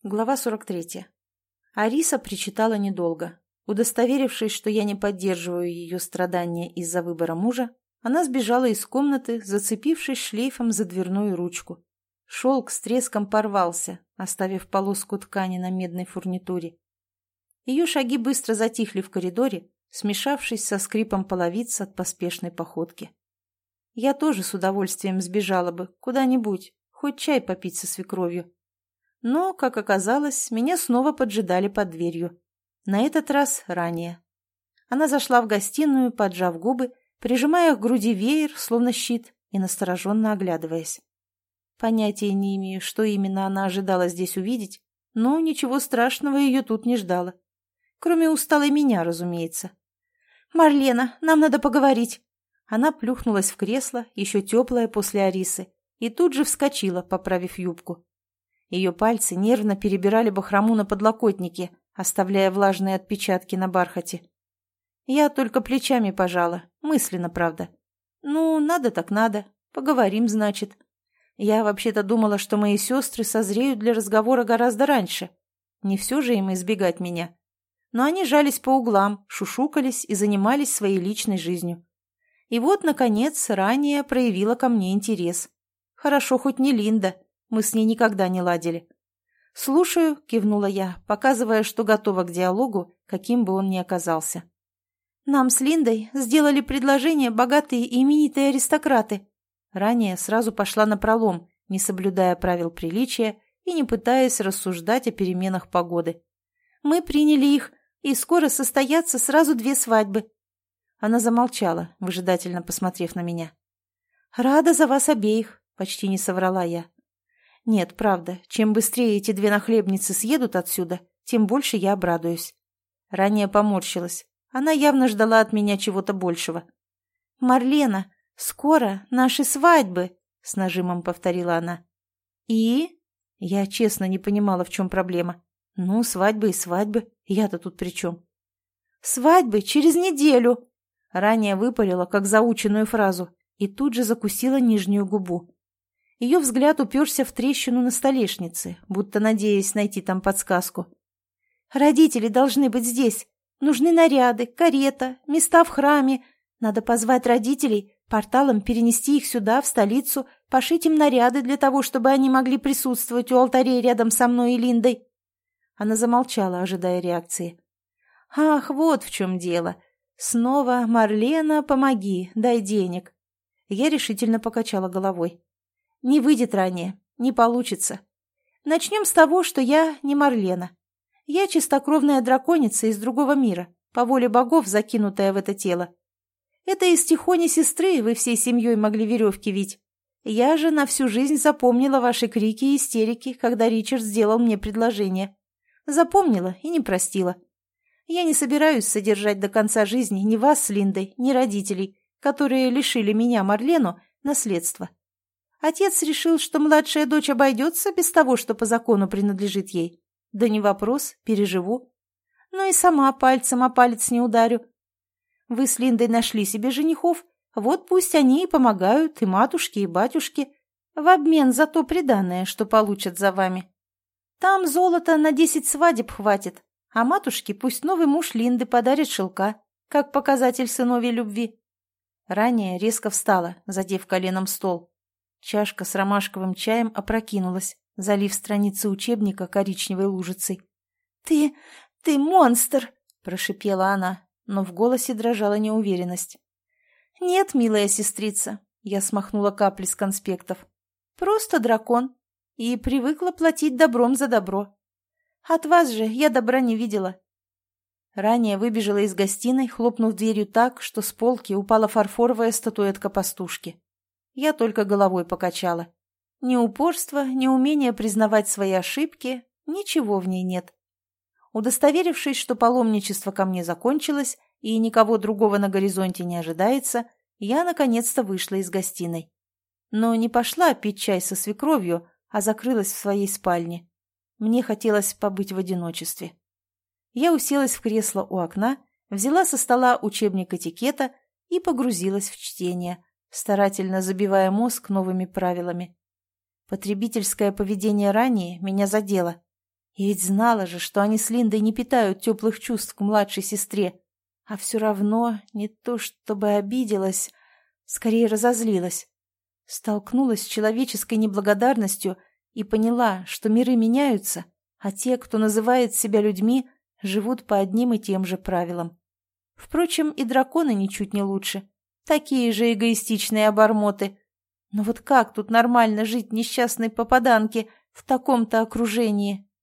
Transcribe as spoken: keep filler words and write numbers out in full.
Глава сорок третья. Ариса причитала недолго. Удостоверившись, что я не поддерживаю ее страдания из-за выбора мужа, она сбежала из комнаты, зацепившись шлейфом за дверную ручку. Шелк с треском порвался, оставив полоску ткани на медной фурнитуре. Ее шаги быстро затихли в коридоре, смешавшись со скрипом половиц от поспешной походки. Я тоже с удовольствием сбежала бы куда-нибудь, хоть чай попить со свекровью. Но, как оказалось, меня снова поджидали под дверью. На этот раз ранее. Она зашла в гостиную, поджав губы, прижимая к груди веер, словно щит, и настороженно оглядываясь. Понятия не имею, что именно она ожидала здесь увидеть, но ничего страшного ее тут не ждало. Кроме усталой меня, разумеется. «Марлена, нам надо поговорить!» Она плюхнулась в кресло, еще теплое после Арисы, и тут же вскочила, поправив юбку. Ее пальцы нервно перебирали бахрому на подлокотнике, оставляя влажные отпечатки на бархате. Я только плечами пожала, мысленно, правда. Ну, надо так надо, поговорим, значит. Я вообще-то думала, что мои сестры созреют для разговора гораздо раньше. Не все же им избегать меня. Но они жались по углам, шушукались и занимались своей личной жизнью. И вот, наконец, ранее проявила ко мне интерес. Хорошо, хоть не Линда. Мы с ней никогда не ладили. «Слушаю», — кивнула я, показывая, что готова к диалогу, каким бы он ни оказался. «Нам с Линдой сделали предложение богатые и именитые аристократы». Ранее сразу пошла напролом, не соблюдая правил приличия и не пытаясь рассуждать о переменах погоды. «Мы приняли их, и скоро состоятся сразу две свадьбы». Она замолчала, выжидательно посмотрев на меня. «Рада за вас обеих», — почти не соврала я. Нет, правда, чем быстрее эти две нахлебницы съедут отсюда, тем больше я обрадуюсь. Ранее поморщилась. Она явно ждала от меня чего-то большего. «Марлена, скоро наши свадьбы», — с нажимом повторила она. «И?» Я честно не понимала, в чем проблема. Ну, свадьбы и свадьбы, я-то тут при чем? «Свадьбы через неделю», — ранее выпалила, как заученную фразу, и тут же закусила нижнюю губу. Ее взгляд уперся в трещину на столешнице, будто надеясь найти там подсказку. «Родители должны быть здесь. Нужны наряды, карета, места в храме. Надо позвать родителей, порталом перенести их сюда, в столицу, пошить им наряды для того, чтобы они могли присутствовать у алтарей рядом со мной и Линдой». Она замолчала, ожидая реакции. «Ах, вот в чем дело. Снова, Марлена, помоги, дай денег». Я решительно покачала головой. «Не выйдет ранее, не получится. Начнем с того, что я не Марлена. Я чистокровная драконица из другого мира, по воле богов закинутая в это тело. Это из Тихони сестры вы всей семьей могли веревки вить. Я же на всю жизнь запомнила ваши крики и истерики, когда Ричард сделал мне предложение. Запомнила и не простила. Я не собираюсь содержать до конца жизни ни вас с Линдой, ни родителей, которые лишили меня, Марлену, наследства. Отец решил, что младшая дочь обойдется без того, что по закону принадлежит ей. Да не вопрос, переживу. Ну и сама пальцем о палец не ударю. Вы с Линдой нашли себе женихов, вот пусть они и помогают, и матушке, и батюшке, в обмен за то приданое, что получат за вами. Там золота на десять свадеб хватит, а матушке пусть новый муж Линды подарит шелка, как показатель сыновьей любви». Ранее резко встала, задев коленом стол. Чашка с ромашковым чаем опрокинулась, залив страницы учебника коричневой лужицей. «Ты... ты монстр!» – прошипела она, но в голосе дрожала неуверенность. «Нет, милая сестрица», – я смахнула капли с конспектов. «Просто дракон. И привыкла платить добром за добро. От вас же я добра не видела». Ранее выбежала из гостиной, хлопнув дверью так, что с полки упала фарфоровая статуэтка пастушки. Я только головой покачала. Ни упорства, ни умения признавать свои ошибки, ничего в ней нет. Удостоверившись, что паломничество ко мне закончилось и никого другого на горизонте не ожидается, я наконец-то вышла из гостиной. Но не пошла пить чай со свекровью, а закрылась в своей спальне. Мне хотелось побыть в одиночестве. Я уселась в кресло у окна, взяла со стола учебник этикета и погрузилась в чтение, старательно забивая мозг новыми правилами. Потребительское поведение ранее меня задело. И ведь знала же, что они с Линдой не питают теплых чувств к младшей сестре. А все равно не то чтобы обиделась, скорее разозлилась. Столкнулась с человеческой неблагодарностью и поняла, что миры меняются, а те, кто называет себя людьми, живут по одним и тем же правилам. Впрочем, и драконы ничуть не лучше. Такие же эгоистичные обормоты. Но вот как тут нормально жить несчастной попаданке в таком-то окружении?